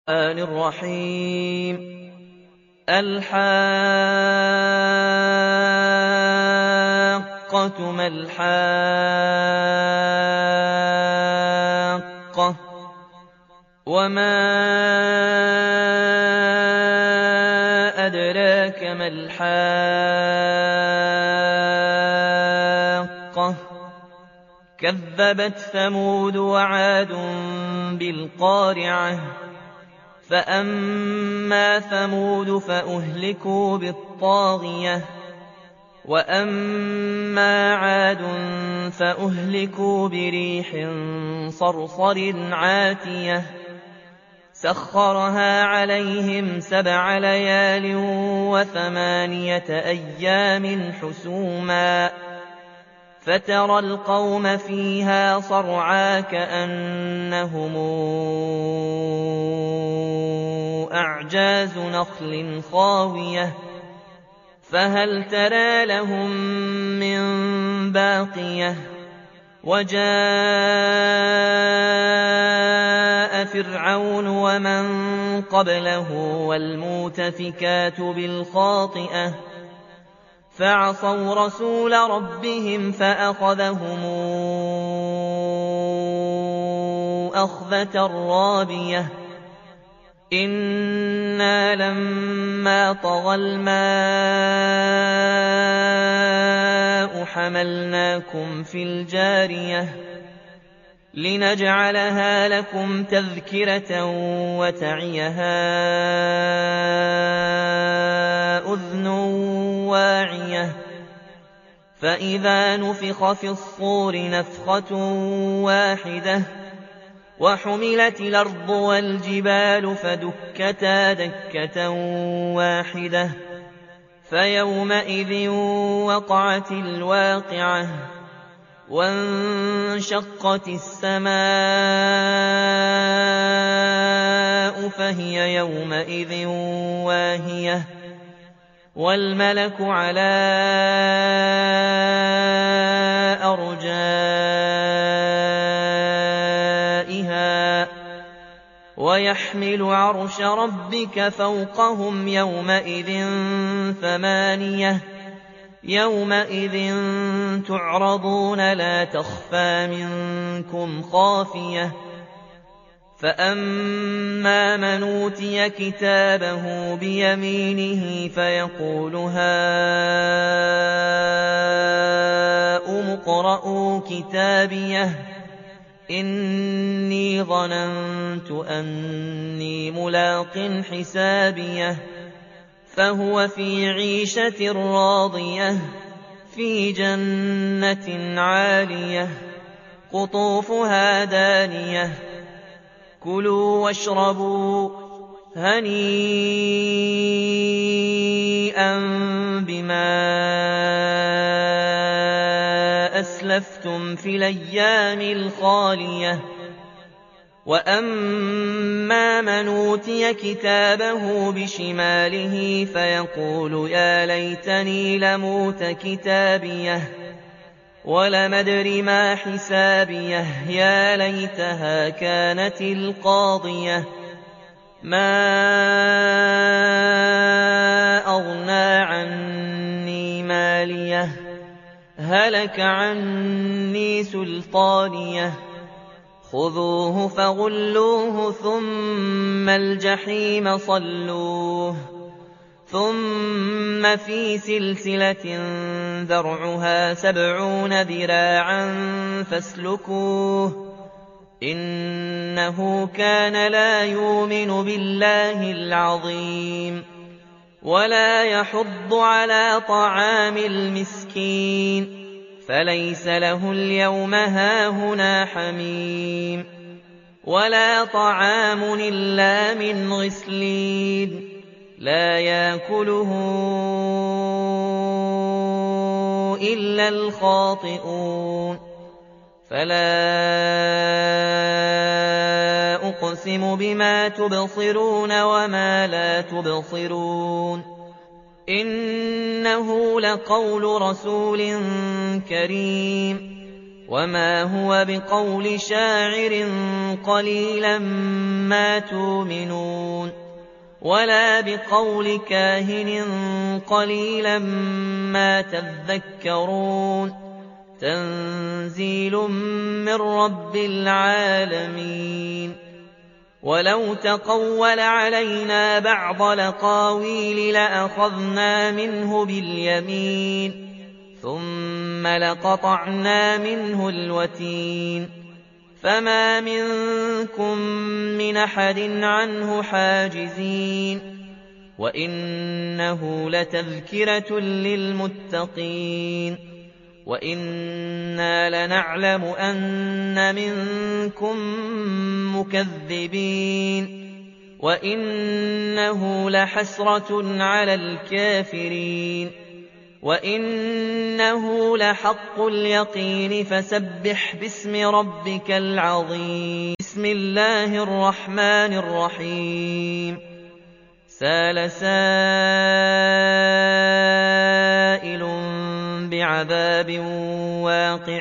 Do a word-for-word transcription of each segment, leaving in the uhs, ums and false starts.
الرحيم الحاقة ما الحاقة وما أدراك ما الحاقة كذبت ثمود وعاد بالقارعة فأما ثمود فأهلكوا بالطاغية وأما عاد فأهلكوا بريح صرصر عاتية سخرها عليهم سبع ليال وثمانية أيام حسوما فترى القوم فيها صرعى كأنهم أعجاز نخل خاوية فهل ترى لهم من باقية وجاء فرعون ومن قبله والمؤتفكات بالخاطئة فعصوا رسول ربهم فأخذهم أخذة رابية إنا لما طغى الماء حملناكم في الجارية لنجعلها لكم تذكرة وتعيها أذن واعية فإذا نفخ في الصور نفخة واحدة وحملت الأرض والجبال فدكتا دكة واحدة فيومئذ وقعت الواقعة وانشقت السماء فهي يومئذ واهية والملك على أرجائها ويحمل عرش ربك فوقهم يومئذ ثمانية يومئذ تعرضون لا تخفى منكم خافية فأما من أوتي كتابه بيمينه فيقول هاؤم اقرءوا كتابيه إني ظننت أني ملاق حسابيه فهو في عيشة راضية في جنة عالية قطوفها دانية كلوا واشربوا هنيئا بما أسلفتم في الأيام الخالية وأما من أوتي كتابه بشماله فيقول يا ليتني لموت كتابيه ولم أدر ما حسابيه يا ليتها كانت القاضية ما أغنى عني ماليه هلك عني سلطانيه خذوه فغلوه ثم الجحيم صلوه ثم في سلسلة ذرعها سبعون ذراعا فاسلكوه إنه كان لا يؤمن بالله العظيم ولا يحض على طعام المسكين فليس له اليوم هاهنا حميم ولا طعام إلا من غسلين لا يأكله إلا الخاطئون فلا أقسم بما تبصرون وما لا تبصرون إنه لقول رسول كريم وما هو بقول شاعر قليلا ما تؤمنون ولا بقول كاهن قليلا ما تذكرون تنزيل من رب العالمين ولو تقول علينا بعض الأقاويل لأخذنا منه باليمين ثم لقطعنا منه الوتين فما منكم من أحد عنه حاجزين وإنه لتذكرة للمتقين وإنا لنعلم أن منكم مكذبين وإنه لحسرة على الكافرين وإنه لحق اليقين فسبح باسم ربك العظيم بسم الله الرحمن الرحيم سال سائل بعذاب واقع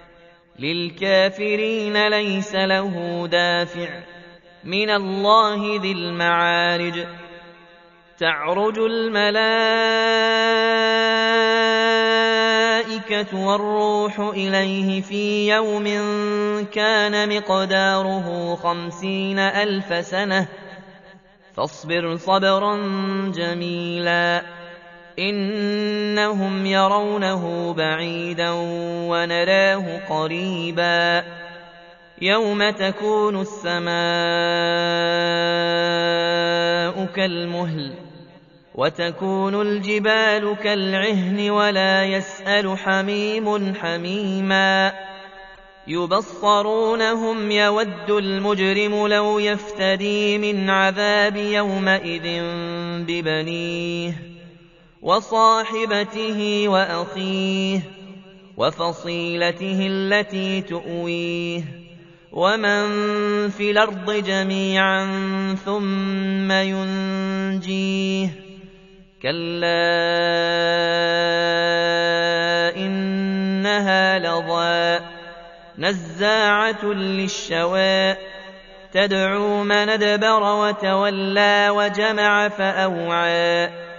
للكافرين ليس له دافع من الله ذي المعارج تعرج الملائكة والروح إليه في يوم كان مقداره خمسين ألف سنة فاصبر صبرا جميلا إنهم يرونه بعيدا ونراه قريبا يوم تكون السماء كالمهل وتكون الجبال كالعهن ولا يسأل حميم حميما يبصرونهم يود المجرم لو يفتدي من عذاب يومئذ ببنيه وصاحبته وأخيه وفصيلته التي تؤويه ومن في الأرض جميعا ثم ينجيه كلا إنها لظى نزاعة للشوى تدعو من أدبر وتولى وجمع فأوعى